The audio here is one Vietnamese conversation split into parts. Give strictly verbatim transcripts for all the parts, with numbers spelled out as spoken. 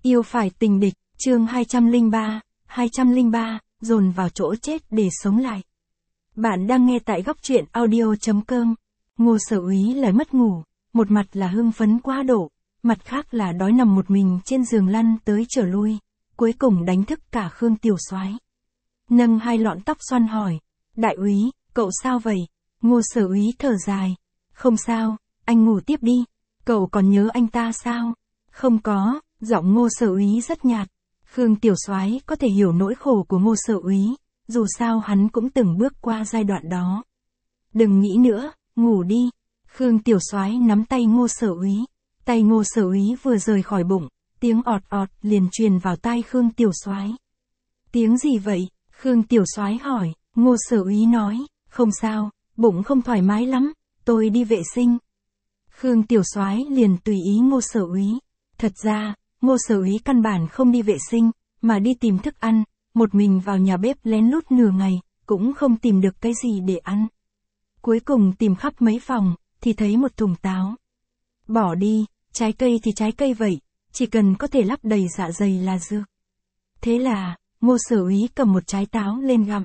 Yêu phải tình địch, chương hai trăm lẻ ba, hai trăm lẻ ba, dồn vào chỗ chết để sống lại. Bạn đang nghe tại góc truyện audio chấm com. Ngô Sở Úy lại mất ngủ, một mặt là hưng phấn quá độ, mặt khác là đói nằm một mình trên giường lăn tới trở lui, cuối cùng đánh thức cả Khương Tiểu Soái. Nâng hai lọn tóc xoăn hỏi, đại úy, cậu sao vậy? Ngô Sở Úy thở dài, không sao, anh ngủ tiếp đi, cậu còn nhớ anh ta sao? Không có, giọng Ngô Sở Úy rất nhạt. Khương Tiểu Soái có thể hiểu nỗi khổ của Ngô Sở Úy, dù sao hắn cũng từng bước qua giai đoạn đó. Đừng nghĩ nữa, ngủ đi. Khương Tiểu Soái nắm tay Ngô Sở Úy, tay Ngô Sở Úy vừa rời khỏi bụng, tiếng ọt ọt liền truyền vào tai Khương Tiểu Soái. Tiếng gì vậy? Khương Tiểu Soái hỏi. Ngô Sở Úy nói, không sao, bụng không thoải mái lắm, tôi đi vệ sinh. Khương Tiểu Soái liền tùy ý Ngô Sở Úy. Thật ra, Ngô Sở Úy căn bản không đi vệ sinh, mà đi tìm thức ăn, một mình vào nhà bếp lén lút nửa ngày, cũng không tìm được cái gì để ăn. Cuối cùng tìm khắp mấy phòng, thì thấy một thùng táo. Bỏ đi, trái cây thì trái cây vậy, chỉ cần có thể lấp đầy dạ dày là dư. Thế là, Ngô Sở Úy cầm một trái táo lên gặm.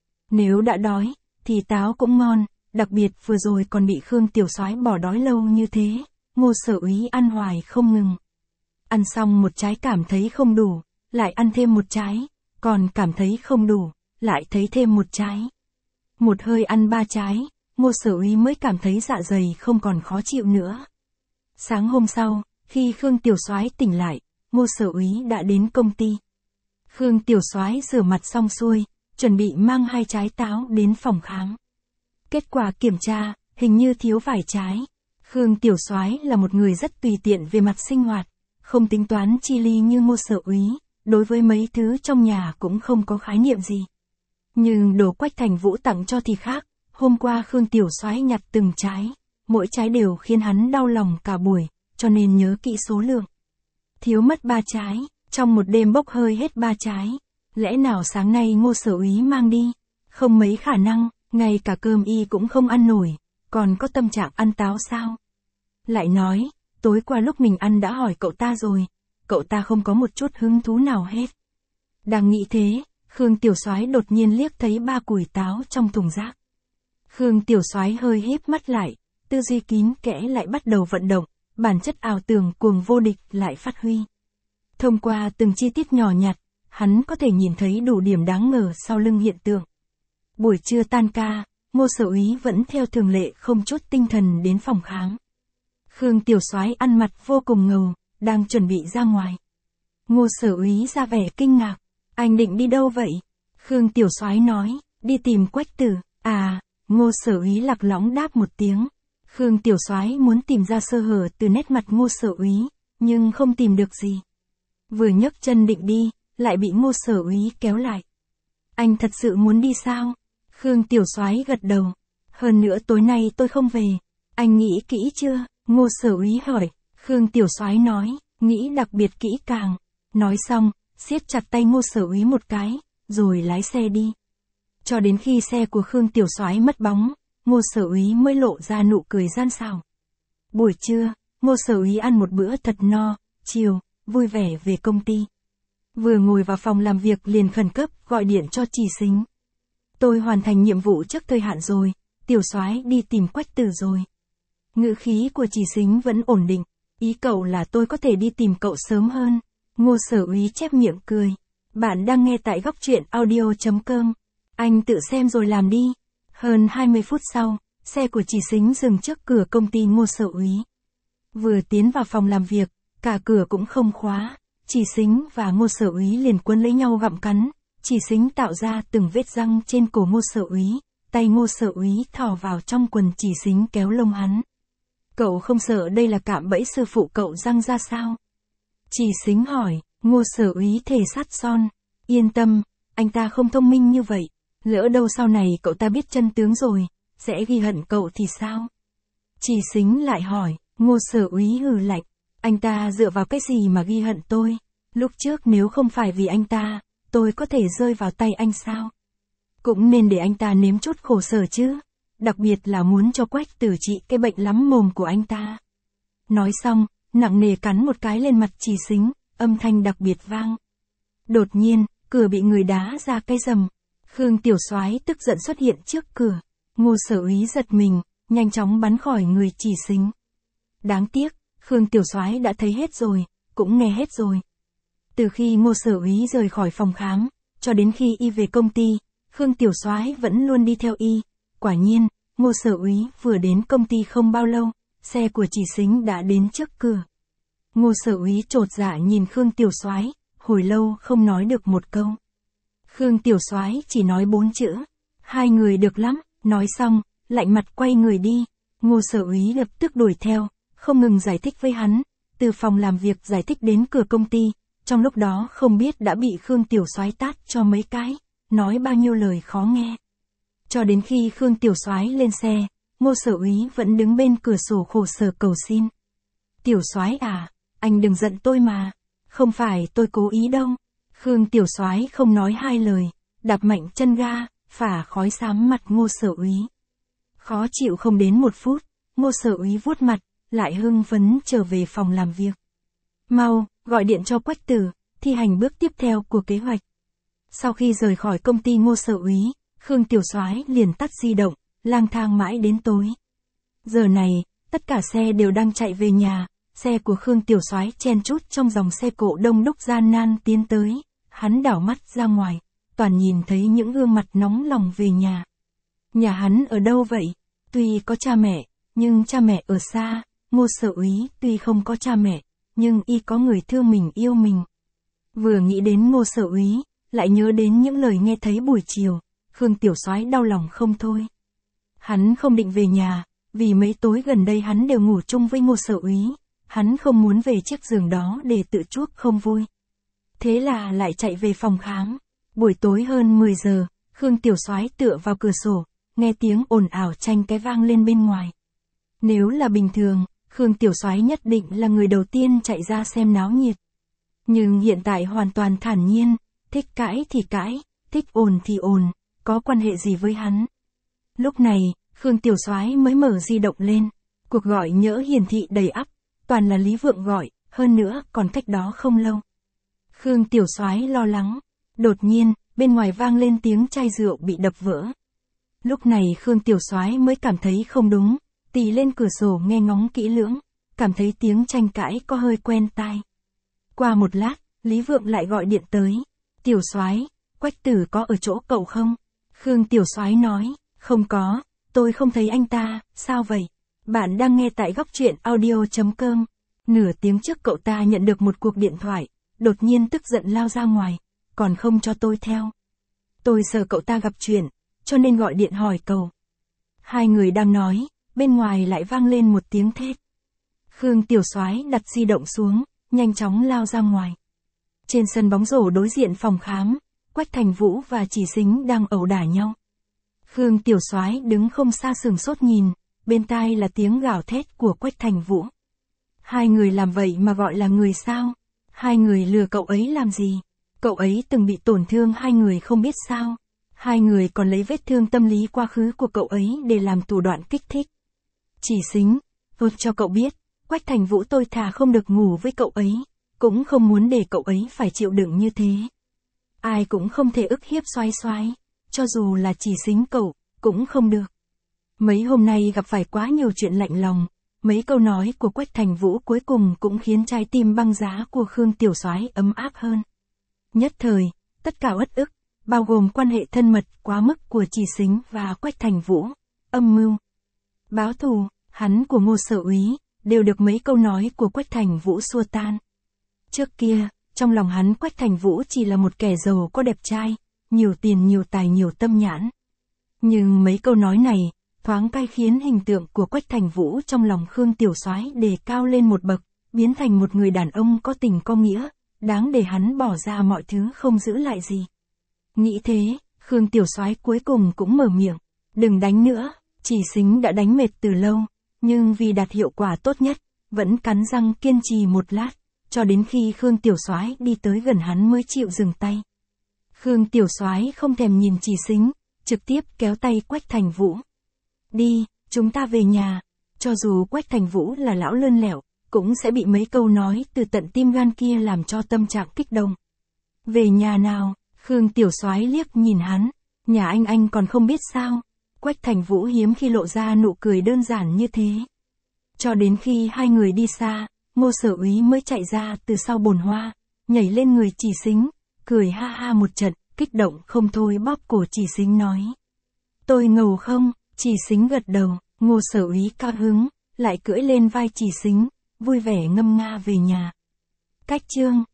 Nếu đã đói, thì táo cũng ngon, đặc biệt vừa rồi còn bị Khương Tiểu Soái bỏ đói lâu như thế, Ngô Sở Úy ăn hoài không ngừng. Ăn xong một trái cảm thấy không đủ, lại ăn thêm một trái, còn cảm thấy không đủ, lại thấy thêm một trái. Một hơi ăn ba trái, Ngô Sở Úy mới cảm thấy dạ dày không còn khó chịu nữa. Sáng hôm sau, khi Khương Tiểu Soái tỉnh lại, Ngô Sở Úy đã đến công ty. Khương Tiểu Soái rửa mặt xong xuôi, chuẩn bị mang hai trái táo đến phòng khám. Kết quả kiểm tra, hình như thiếu vài trái. Khương Tiểu Soái là một người rất tùy tiện về mặt sinh hoạt, không tính toán chi ly như Ngô Sở Úy, đối với mấy thứ trong nhà cũng không có khái niệm gì. Nhưng đồ Quách Thành Vũ tặng cho thì khác, hôm qua Khương Tiểu Soái nhặt từng trái, mỗi trái đều khiến hắn đau lòng cả buổi, cho nên nhớ kỹ số lượng. Thiếu mất ba trái, trong một đêm bốc hơi hết ba trái. Lẽ nào sáng nay Ngô Sở Úy mang đi? Không mấy khả năng, ngay cả cơm y cũng không ăn nổi, còn có tâm trạng ăn táo sao? Lại nói, tối qua lúc mình ăn đã hỏi cậu ta rồi, cậu ta không có một chút hứng thú nào hết. Đang nghĩ thế, Khương Tiểu Soái đột nhiên liếc thấy ba cùi táo trong thùng rác. Khương Tiểu Soái hơi híp mắt lại, tư duy kín kẽ lại bắt đầu vận động, bản chất ảo tưởng cuồng vô địch lại phát huy. Thông qua từng chi tiết nhỏ nhặt, hắn có thể nhìn thấy đủ điểm đáng ngờ sau lưng hiện tượng. Buổi trưa tan ca, Ngô Sở Úy vẫn theo thường lệ không chút tinh thần đến phòng khám. Khương Tiểu Soái ăn mặt vô cùng ngầu, đang chuẩn bị ra ngoài. Ngô Sở Úy ra vẻ kinh ngạc, anh định đi đâu vậy? Khương Tiểu Soái nói, đi tìm Quách Tử. À, Ngô Sở Úy lạc lõng đáp một tiếng. Khương Tiểu Soái muốn tìm ra sơ hở từ nét mặt Ngô Sở Úy, nhưng không tìm được gì. Vừa nhấc chân định đi, lại bị Ngô Sở Úy kéo lại. Anh thật sự muốn đi sao? Khương Tiểu Soái gật đầu. Hơn nữa tối nay tôi không về. Anh nghĩ kỹ chưa? Ngô Sở Úy hỏi. Khương Tiểu Soái nói, nghĩ đặc biệt kỹ càng. Nói xong, siết chặt tay Ngô Sở Úy một cái, rồi lái xe đi. Cho đến khi xe của Khương Tiểu Soái mất bóng, Ngô Sở Úy mới lộ ra nụ cười gian xảo. Buổi trưa, Ngô Sở Úy ăn một bữa thật no, chiều, vui vẻ về công ty. Vừa ngồi vào phòng làm việc liền khẩn cấp gọi điện cho Trì Sính. Tôi hoàn thành nhiệm vụ trước thời hạn rồi, Tiểu Soái đi tìm Quách Tử rồi. Ngữ khí của Trì Sính vẫn ổn định, ý cậu là tôi có thể đi tìm cậu sớm hơn. Ngô Sở Úy chép miệng cười. Bạn đang nghe tại góc truyện audio chấm com. Anh tự xem rồi làm đi. Hơn hai mươi phút sau, xe của Trì Sính dừng trước cửa công ty Ngô Sở Úy. Vừa tiến vào phòng làm việc, cả cửa cũng không khóa. Trì Sính và Ngô Sở Úy liền quấn lấy nhau gặm cắn. Trì Sính tạo ra từng vết răng trên cổ Ngô Sở Úy, tay Ngô Sở Úy thò vào trong quần Trì Sính kéo lông hắn. Cậu không sợ đây là cạm bẫy sư phụ cậu răng ra sao? Trì Sính hỏi. Ngô Sở Úy thề sắt son. Yên tâm, anh ta không thông minh như vậy. Lỡ đâu sau này cậu ta biết chân tướng rồi, sẽ ghi hận cậu thì sao? Trì Sính lại hỏi. Ngô Sở Úy hừ lạnh. Anh ta dựa vào cái gì mà ghi hận tôi? Lúc trước nếu không phải vì anh ta, tôi có thể rơi vào tay anh sao? Cũng nên để anh ta nếm chút khổ sở chứ. Đặc biệt là muốn cho Quách Tử trị cái bệnh lắm mồm của anh ta. Nói xong, nặng nề cắn một cái lên mặt Trì Sính, âm thanh đặc biệt vang. Đột nhiên, cửa bị người đá ra cái rầm. Khương Tiểu Soái tức giận xuất hiện trước cửa. Ngô Sở Úy giật mình, nhanh chóng bắn khỏi người Chỉ Sính. Đáng tiếc, Khương Tiểu Soái đã thấy hết rồi, cũng nghe hết rồi. Từ khi Ngô Sở Úy rời khỏi phòng khám, cho đến khi y về công ty, Khương Tiểu Soái vẫn luôn đi theo y. Quả nhiên, Ngô Sở Úy vừa đến công ty không bao lâu, xe của Chỉ Sính đã đến trước cửa. Ngô Sở Úy chột dạ nhìn Khương Tiểu Soái, hồi lâu không nói được một câu. Khương Tiểu Soái chỉ nói bốn chữ, hai người được lắm, nói xong, lạnh mặt quay người đi. Ngô Sở Úy lập tức đuổi theo, không ngừng giải thích với hắn, từ phòng làm việc giải thích đến cửa công ty, trong lúc đó không biết đã bị Khương Tiểu Soái tát cho mấy cái, nói bao nhiêu lời khó nghe. Cho đến khi Khương Tiểu Soái lên xe, Ngô Sở Úy vẫn đứng bên cửa sổ khổ sở cầu xin. Tiểu Soái à, anh đừng giận tôi mà, không phải tôi cố ý đâu. Khương Tiểu Soái không nói hai lời, đạp mạnh chân ga, phả khói xám mặt Ngô Sở Úy. Khó chịu không đến một phút, Ngô Sở Úy vuốt mặt, lại hưng phấn trở về phòng làm việc. Mau, gọi điện cho Quách Tử, thi hành bước tiếp theo của kế hoạch. Sau khi rời khỏi công ty Ngô Sở Úy, Khương Tiểu Soái liền tắt di động, lang thang mãi đến tối. Giờ này, tất cả xe đều đang chạy về nhà, xe của Khương Tiểu Soái chen chúc trong dòng xe cộ đông đúc gian nan tiến tới, hắn đảo mắt ra ngoài, toàn nhìn thấy những gương mặt nóng lòng về nhà. Nhà hắn ở đâu vậy? Tuy có cha mẹ, nhưng cha mẹ ở xa. Ngô Sở Úy tuy không có cha mẹ, nhưng y có người thương mình yêu mình. Vừa nghĩ đến Ngô Sở Úy, lại nhớ đến những lời nghe thấy buổi chiều, Khương Tiểu Soái đau lòng không thôi. Hắn không định về nhà, vì mấy tối gần đây hắn đều ngủ chung với Ngô Sở Úy, hắn không muốn về chiếc giường đó để tự chuốc không vui. Thế là lại chạy về phòng khám. Buổi tối hơn mười giờ, Khương Tiểu Soái tựa vào cửa sổ, nghe tiếng ồn ào tranh cái vang lên bên ngoài. Nếu là bình thường, Khương Tiểu Soái nhất định là người đầu tiên chạy ra xem náo nhiệt. Nhưng hiện tại hoàn toàn thản nhiên, thích cãi thì cãi, thích ồn thì ồn, có quan hệ gì với hắn. Lúc này, Khương Tiểu Soái mới mở di động lên, cuộc gọi nhỡ hiển thị đầy ắp, toàn là Lý Vượng gọi, hơn nữa còn cách đó không lâu. Khương Tiểu Soái lo lắng, đột nhiên, bên ngoài vang lên tiếng chai rượu bị đập vỡ. Lúc này Khương Tiểu Soái mới cảm thấy không đúng, tì lên cửa sổ nghe ngóng kỹ lưỡng, cảm thấy tiếng tranh cãi có hơi quen tai. Qua một lát, Lý Vượng lại gọi điện tới. Tiểu Soái, Quách Tử có ở chỗ cậu không? Khương Tiểu Soái nói, không có, tôi không thấy anh ta, sao vậy? Bạn đang nghe tại góc truyện audio chấm com. Nửa tiếng trước cậu ta nhận được một cuộc điện thoại, đột nhiên tức giận lao ra ngoài, còn không cho tôi theo. Tôi sợ cậu ta gặp chuyện, cho nên gọi điện hỏi cậu. Hai người đang nói, bên ngoài lại vang lên một tiếng thét. Khương Tiểu Soái đặt di động xuống, nhanh chóng lao ra ngoài. Trên sân bóng rổ đối diện phòng khám, Quách Thành Vũ và Chỉ Sính đang ẩu đả nhau. Khương Tiểu Soái đứng không xa sửng sốt nhìn, bên tai là tiếng gào thét của Quách Thành Vũ. Hai người làm vậy mà gọi là người sao? Hai người lừa cậu ấy làm gì? Cậu ấy từng bị tổn thương hai người không biết sao? Hai người còn lấy vết thương tâm lý quá khứ của cậu ấy để làm thủ đoạn kích thích. Chỉ Sính, tôi cho cậu biết, Quách Thành Vũ tôi thà không được ngủ với cậu ấy, cũng không muốn để cậu ấy phải chịu đựng như thế. Ai cũng không thể ức hiếp Soái Soái, cho dù là Chỉ Sính cậu, cũng không được. Mấy hôm nay gặp phải quá nhiều chuyện lạnh lòng, mấy câu nói của Quách Thành Vũ cuối cùng cũng khiến trái tim băng giá của Khương Tiểu Soái ấm áp hơn. Nhất thời, tất cả uất ức, bao gồm quan hệ thân mật quá mức của Chỉ Sính và Quách Thành Vũ, âm mưu, báo thù, hắn của Ngô Sở Úy, đều được mấy câu nói của Quách Thành Vũ xua tan. Trước kia, trong lòng hắn Quách Thành Vũ chỉ là một kẻ giàu có đẹp trai, nhiều tiền nhiều tài nhiều tâm nhãn. Nhưng mấy câu nói này, thoáng cay khiến hình tượng của Quách Thành Vũ trong lòng Khương Tiểu Soái đề cao lên một bậc, biến thành một người đàn ông có tình có nghĩa, đáng để hắn bỏ ra mọi thứ không giữ lại gì. Nghĩ thế, Khương Tiểu Soái cuối cùng cũng mở miệng, đừng đánh nữa, Chỉ Sính đã đánh mệt từ lâu, nhưng vì đạt hiệu quả tốt nhất, vẫn cắn răng kiên trì một lát, cho đến khi Khương Tiểu Soái đi tới gần hắn mới chịu dừng tay. Khương Tiểu Soái không thèm nhìn Chỉ Sính, trực tiếp kéo tay Quách Thành Vũ. Đi, chúng ta về nhà. Cho dù Quách Thành Vũ là lão lươn lẹo, cũng sẽ bị mấy câu nói từ tận tim gan kia làm cho tâm trạng kích động. Về nhà nào, Khương Tiểu Soái liếc nhìn hắn, nhà anh anh còn không biết sao. Quách Thành Vũ hiếm khi lộ ra nụ cười đơn giản như thế. Cho đến khi hai người đi xa, Ngô Sở Úy mới chạy ra từ sau bồn hoa, nhảy lên người Chỉ Sính, cười ha ha một trận, kích động không thôi bóp cổ Chỉ Sính nói. Tôi ngầu không? Chỉ Sính gật đầu, Ngô Sở Úy cao hứng, lại cưỡi lên vai Chỉ Sính, vui vẻ ngâm nga về nhà. Cách chương